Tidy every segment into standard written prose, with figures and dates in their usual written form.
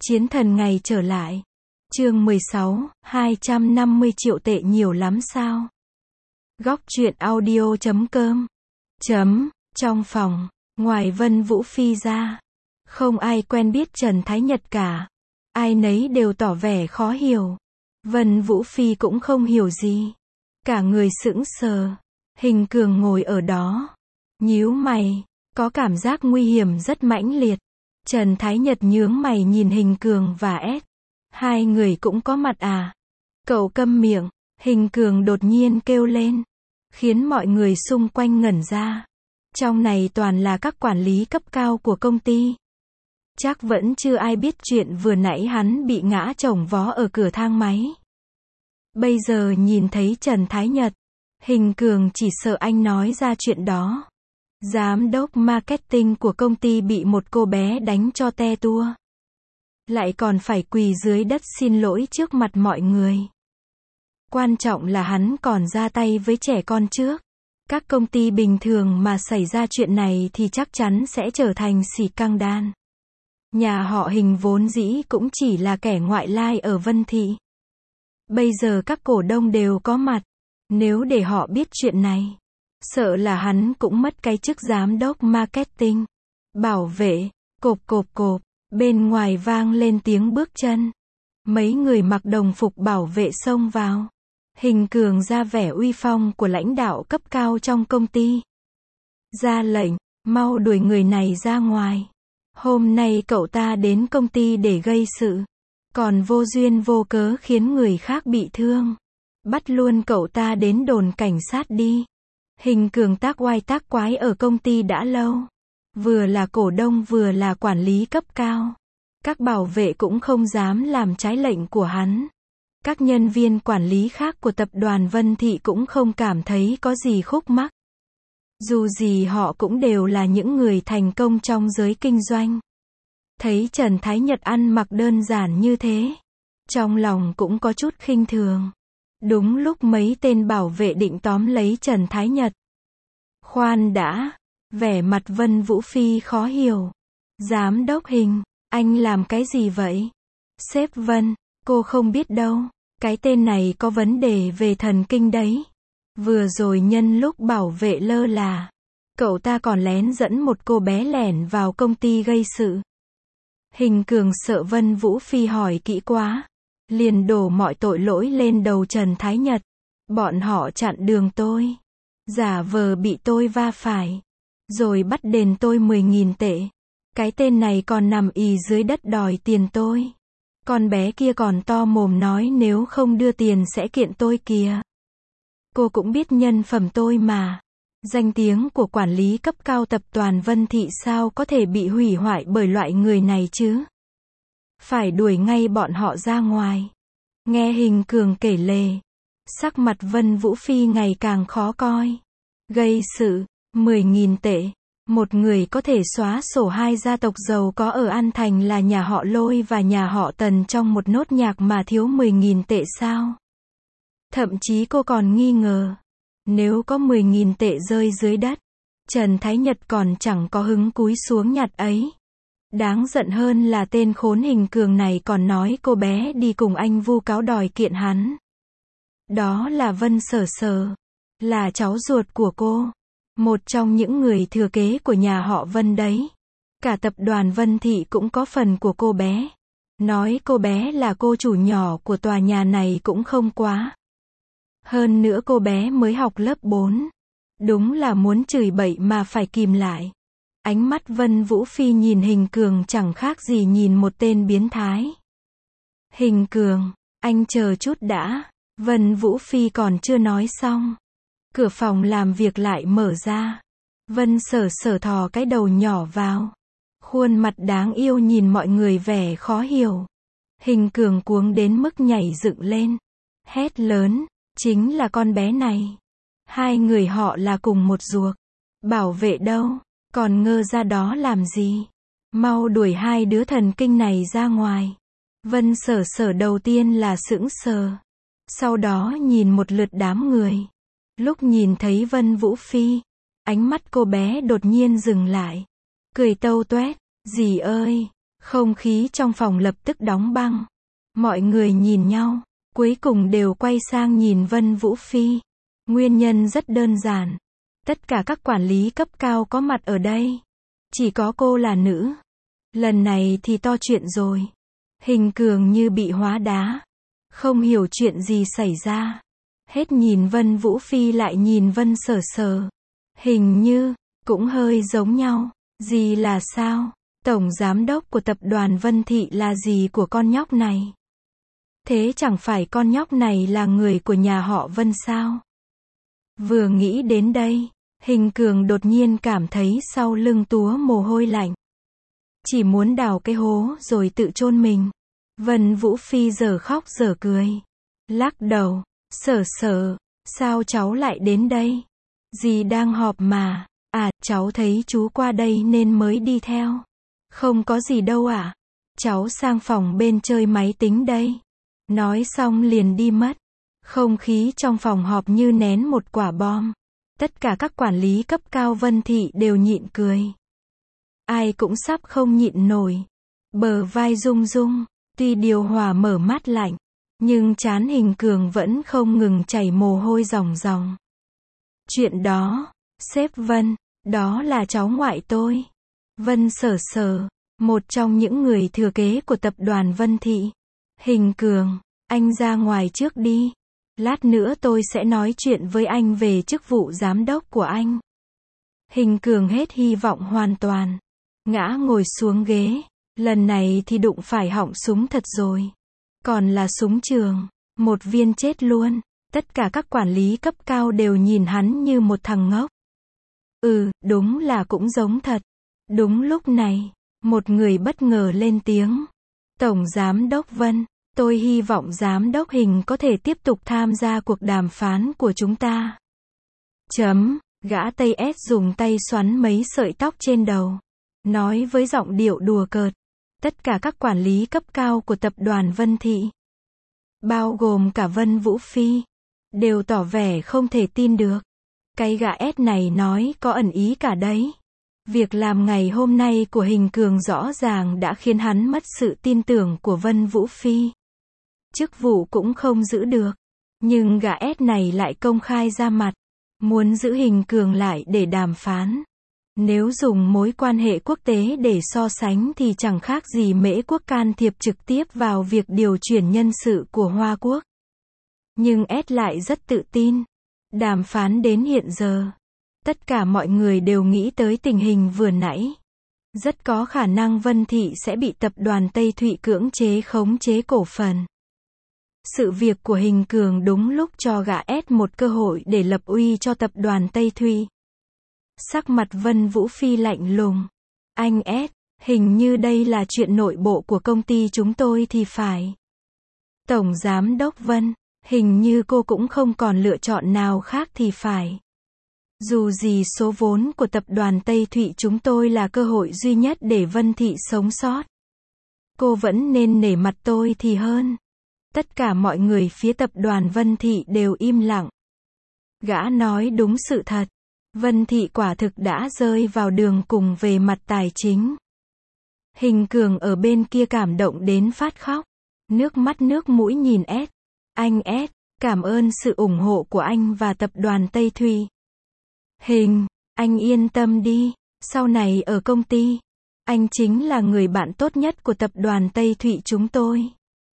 Chiến thần ngày trở lại. Chương 16, 250 triệu tệ nhiều lắm sao? Góc truyện audio.com. Trong phòng, ngoài Vân Vũ Phi ra, không ai quen biết Trần Thái Nhật cả. Ai nấy đều tỏ vẻ khó hiểu. Vân Vũ Phi cũng không hiểu gì. Cả người sững sờ. Hình Cường ngồi ở đó, nhíu mày, có cảm giác nguy hiểm rất mãnh liệt. Trần Thái Nhật nhướng mày nhìn Hình Cường và S. Hai người cũng có mặt à? Cậu câm miệng, Hình Cường đột nhiên kêu lên, khiến mọi người xung quanh ngẩn ra. Trong này toàn là các quản lý cấp cao của công ty. Chắc vẫn chưa ai biết chuyện vừa nãy hắn bị ngã chồng vó ở cửa thang máy. Bây giờ nhìn thấy Trần Thái Nhật, Hình Cường chỉ sợ anh nói ra chuyện đó. Giám đốc marketing của công ty bị một cô bé đánh cho te tua. Lại còn phải quỳ dưới đất xin lỗi trước mặt mọi người. Quan trọng là hắn còn ra tay với trẻ con trước. Các công ty bình thường mà xảy ra chuyện này thì chắc chắn sẽ trở thành scandal. Nhà họ Hình vốn dĩ cũng chỉ là kẻ ngoại lai ở Vân Thị. Bây giờ các cổ đông đều có mặt. Nếu để họ biết chuyện này, sợ là hắn cũng mất cái chức giám đốc marketing. Bảo vệ, cộp cộp cộp, bên ngoài vang lên tiếng bước chân. Mấy người mặc đồng phục bảo vệ xông vào. Hình Cường ra vẻ uy phong của lãnh đạo cấp cao trong công ty. Ra lệnh, mau đuổi người này ra ngoài. Hôm nay cậu ta đến công ty để gây sự, còn vô duyên vô cớ khiến người khác bị thương. Bắt luôn cậu ta đến đồn cảnh sát đi. Hình Cường tác oai tác quái ở công ty đã lâu. Vừa là cổ đông vừa là quản lý cấp cao. Các bảo vệ cũng không dám làm trái lệnh của hắn. Các nhân viên quản lý khác của tập đoàn Vân Thị cũng không cảm thấy có gì khúc mắc. Dù gì họ cũng đều là những người thành công trong giới kinh doanh. Thấy Trần Thái Nhật ăn mặc đơn giản như thế, trong lòng cũng có chút khinh thường. Đúng lúc mấy tên bảo vệ định tóm lấy Trần Thái Nhật. Khoan đã, vẻ mặt Vân Vũ Phi khó hiểu. Giám đốc Hình, anh làm cái gì vậy? Sếp Vân, cô không biết đâu, cái tên này có vấn đề về thần kinh đấy. Vừa rồi nhân lúc bảo vệ lơ là, cậu ta còn lén dẫn một cô bé lẻn vào công ty gây sự. Hình Cường sợ Vân Vũ Phi hỏi kỹ quá, liền đổ mọi tội lỗi lên đầu Trần Thái Nhật. Bọn họ chặn đường tôi, giả vờ bị tôi va phải, rồi bắt đền tôi 10.000 tệ. Cái tên này còn nằm ì dưới đất đòi tiền tôi. Con bé kia còn to mồm nói nếu không đưa tiền sẽ kiện tôi kìa. Cô cũng biết nhân phẩm tôi mà. Danh tiếng của quản lý cấp cao tập đoàn Vân Thị sao có thể bị hủy hoại bởi loại người này chứ? Phải đuổi ngay bọn họ ra ngoài. Nghe Hình Cường kể lể, sắc mặt Vân Vũ Phi ngày càng khó coi. Gây sự, 10.000 tệ. Một người có thể xóa sổ hai gia tộc giàu có ở An Thành là nhà họ Lôi và nhà họ Tần trong một nốt nhạc mà thiếu 10.000 tệ sao? Thậm chí cô còn nghi ngờ, nếu có 10.000 tệ rơi dưới đất, Trần Thái Nhật còn chẳng có hứng cúi xuống nhặt ấy. Đáng giận hơn là tên khốn Hình Cường này còn nói cô bé đi cùng anh vu cáo đòi kiện hắn. Đó là Vân Sở Sở, là cháu ruột của cô, một trong những người thừa kế của nhà họ Vân đấy. Cả tập đoàn Vân Thị cũng có phần của cô bé. Nói cô bé là cô chủ nhỏ của tòa nhà này cũng không quá. Hơn nữa cô bé mới học lớp 4. Đúng là muốn chửi bậy mà phải kìm lại. Ánh mắt Vân Vũ Phi nhìn Hình Cường chẳng khác gì nhìn một tên biến thái. Hình Cường, anh chờ chút đã. Vân Vũ Phi còn chưa nói xong. Cửa phòng làm việc lại mở ra. Vân Sở Sở thò cái đầu nhỏ vào. Khuôn mặt đáng yêu nhìn mọi người vẻ khó hiểu. Hình Cường cuống đến mức nhảy dựng lên. Hét lớn, chính là con bé này. Hai người họ là cùng một ruột. Bảo vệ đâu, còn ngơ ra đó làm gì? Mau đuổi hai đứa thần kinh này ra ngoài. Vân Sở Sở đầu tiên là sững sờ. Sau đó nhìn một lượt đám người. Lúc nhìn thấy Vân Vũ Phi, ánh mắt cô bé đột nhiên dừng lại. Cười tâu tuét, dì ơi, Không khí trong phòng lập tức đóng băng. Mọi người nhìn nhau, cuối cùng đều quay sang nhìn Vân Vũ Phi. Nguyên nhân rất đơn giản. Tất cả các quản lý cấp cao có mặt ở đây. Chỉ có cô là nữ. Lần này thì to chuyện rồi. Hình Cường như bị hóa đá. Không hiểu chuyện gì xảy ra. Hết nhìn Vân Vũ Phi lại nhìn Vân Sở Sở. Hình như, cũng hơi giống nhau. Gì là sao? Tổng giám đốc của tập đoàn Vân Thị là gì của con nhóc này? Thế chẳng phải con nhóc này là người của nhà họ Vân sao? Vừa nghĩ đến đây, Hình Cường đột nhiên cảm thấy sau lưng túa mồ hôi lạnh. Chỉ muốn đào cái hố rồi tự chôn mình. Vân Vũ Phi giờ khóc giờ cười. Lắc đầu, Sở Sở, sao cháu lại đến đây? Dì đang họp mà. À, cháu thấy chú qua đây nên mới đi theo. Không có gì đâu ạ. Cháu sang phòng bên chơi máy tính đây. Nói xong liền đi mất. Không khí trong phòng họp như nén một quả bom. Tất cả các quản lý cấp cao Vân Thị đều nhịn cười. Ai cũng sắp không nhịn nổi. Bờ vai rung rung, tuy điều hòa mở mát lạnh, nhưng trán Hình Cường vẫn không ngừng chảy mồ hôi ròng ròng. Chuyện đó, sếp Vân, đó là cháu ngoại tôi. Vân Sở Sở, một trong những người thừa kế của tập đoàn Vân Thị. Hình Cường, anh ra ngoài trước đi. Lát nữa tôi sẽ nói chuyện với anh về chức vụ giám đốc của anh. Hình Cường hết hy vọng hoàn toàn. Ngã ngồi xuống ghế. Lần này thì đụng phải họng súng thật rồi. Còn là súng trường. Một viên chết luôn. Tất cả các quản lý cấp cao đều nhìn hắn như một thằng ngốc. Đúng là cũng giống thật. Đúng lúc này, một người bất ngờ lên tiếng. Tổng giám đốc Vân, tôi hy vọng giám đốc Hình có thể tiếp tục tham gia cuộc đàm phán của chúng ta. Gã Tây S dùng tay xoắn mấy sợi tóc trên đầu. Nói với giọng điệu đùa cợt. Tất cả các quản lý cấp cao của tập đoàn Vân Thị, bao gồm cả Vân Vũ Phi, đều tỏ vẻ không thể tin được. Cái gã S này nói có ẩn ý cả đấy. Việc làm ngày hôm nay của Hình Cường rõ ràng đã khiến hắn mất sự tin tưởng của Vân Vũ Phi. Chức vụ cũng không giữ được. Nhưng gã S này lại công khai ra mặt. Muốn giữ Hình Cường lại để đàm phán. Nếu dùng mối quan hệ quốc tế để so sánh thì chẳng khác gì Mễ Quốc can thiệp trực tiếp vào việc điều chuyển nhân sự của Hoa Quốc. Nhưng S lại rất tự tin. Đàm phán đến hiện giờ, tất cả mọi người đều nghĩ tới tình hình vừa nãy. Rất có khả năng Vân Thị sẽ bị tập đoàn Tây Thụy cưỡng chế khống chế cổ phần. Sự việc của Hình Cường đúng lúc cho gã S một cơ hội để lập uy cho tập đoàn Tây Thụy. Sắc mặt Vân Vũ Phi lạnh lùng. Anh S, hình như đây là chuyện nội bộ của công ty chúng tôi thì phải. Tổng giám đốc Vân, hình như cô cũng không còn lựa chọn nào khác thì phải. Dù gì số vốn của tập đoàn Tây Thụy chúng tôi là cơ hội duy nhất để Vân Thị sống sót. Cô vẫn nên nể mặt tôi thì hơn. Tất cả mọi người phía tập đoàn Vân Thị đều im lặng. Gã nói đúng sự thật. Vân Thị quả thực đã rơi vào đường cùng về mặt tài chính. Hình Cường ở bên kia cảm động đến phát khóc. Nước mắt nước mũi nhìn S. Anh S, cảm ơn sự ủng hộ của anh và tập đoàn Tây Thụy. Hình, anh yên tâm đi. Sau này ở công ty, anh chính là người bạn tốt nhất của tập đoàn Tây Thụy chúng tôi.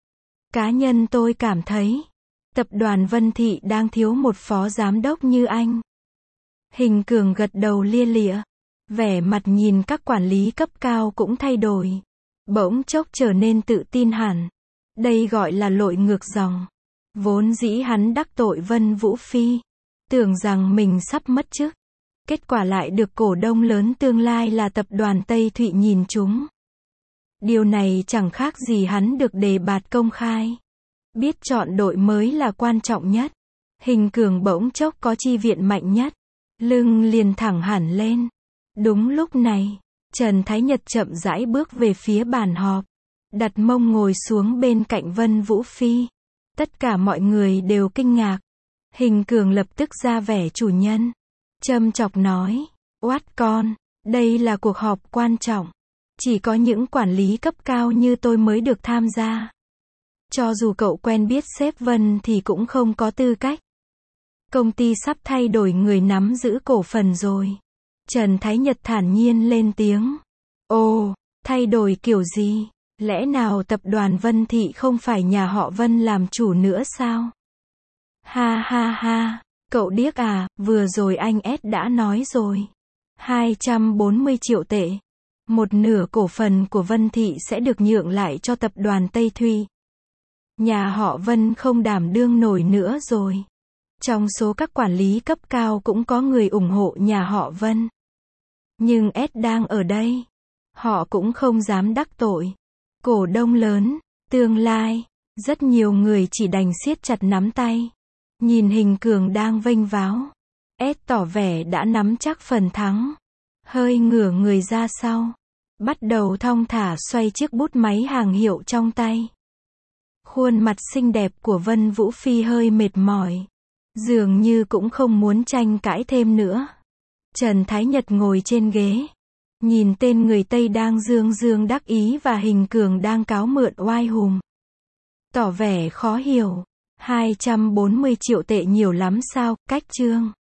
Cá nhân tôi cảm thấy, tập đoàn Vân Thị đang thiếu một phó giám đốc như anh. Hình Cường gật đầu lia lịa. Vẻ mặt nhìn các quản lý cấp cao cũng thay đổi. Bỗng chốc trở nên tự tin hẳn. Đây gọi là lội ngược dòng. Vốn dĩ hắn đắc tội Vân Vũ Phi. Tưởng rằng mình sắp mất chức. Kết quả lại được cổ đông lớn tương lai là tập đoàn Tây Thụy nhìn trúng. Điều này chẳng khác gì hắn được đề bạt công khai. Biết chọn đội mới là quan trọng nhất. Hình Cường bỗng chốc có chi viện mạnh nhất. Lưng liền thẳng hẳn lên. Đúng lúc này, Trần Thái Nhật chậm rãi bước về phía bàn họp. Đặt mông ngồi xuống bên cạnh Vân Vũ Phi. Tất cả mọi người đều kinh ngạc. Hình Cường lập tức ra vẻ chủ nhân. Châm chọc nói, oát con, đây là cuộc họp quan trọng. Chỉ có những quản lý cấp cao như tôi mới được tham gia. Cho dù cậu quen biết sếp Vân thì cũng không có tư cách. Công ty sắp thay đổi người nắm giữ cổ phần rồi. Trần Thái Nhật thản nhiên lên tiếng. Ồ, thay đổi kiểu gì? Lẽ nào tập đoàn Vân Thị không phải nhà họ Vân làm chủ nữa sao? Ha ha ha, cậu điếc à, vừa rồi anh S đã nói rồi. 240 triệu tệ. Một nửa cổ phần của Vân Thị sẽ được nhượng lại cho tập đoàn Tây Thụy. Nhà họ Vân không đảm đương nổi nữa rồi. Trong số các quản lý cấp cao cũng có người ủng hộ nhà họ Vân. Nhưng S đang ở đây. Họ cũng không dám đắc tội. Cổ đông lớn, tương lai, rất nhiều người chỉ đành siết chặt nắm tay. Nhìn Hình Cường đang vênh váo. S tỏ vẻ đã nắm chắc phần thắng. Hơi ngửa người ra sau. Bắt đầu thong thả xoay chiếc bút máy hàng hiệu trong tay. Khuôn mặt xinh đẹp của Vân Vũ Phi hơi mệt mỏi. Dường như cũng không muốn tranh cãi thêm nữa. Trần Thái Nhật ngồi trên ghế. Nhìn tên người Tây đang dương dương đắc ý và Hình Cường đang cáo mượn oai hùm. Tỏ vẻ khó hiểu. 240 triệu tệ nhiều lắm sao, cách chương.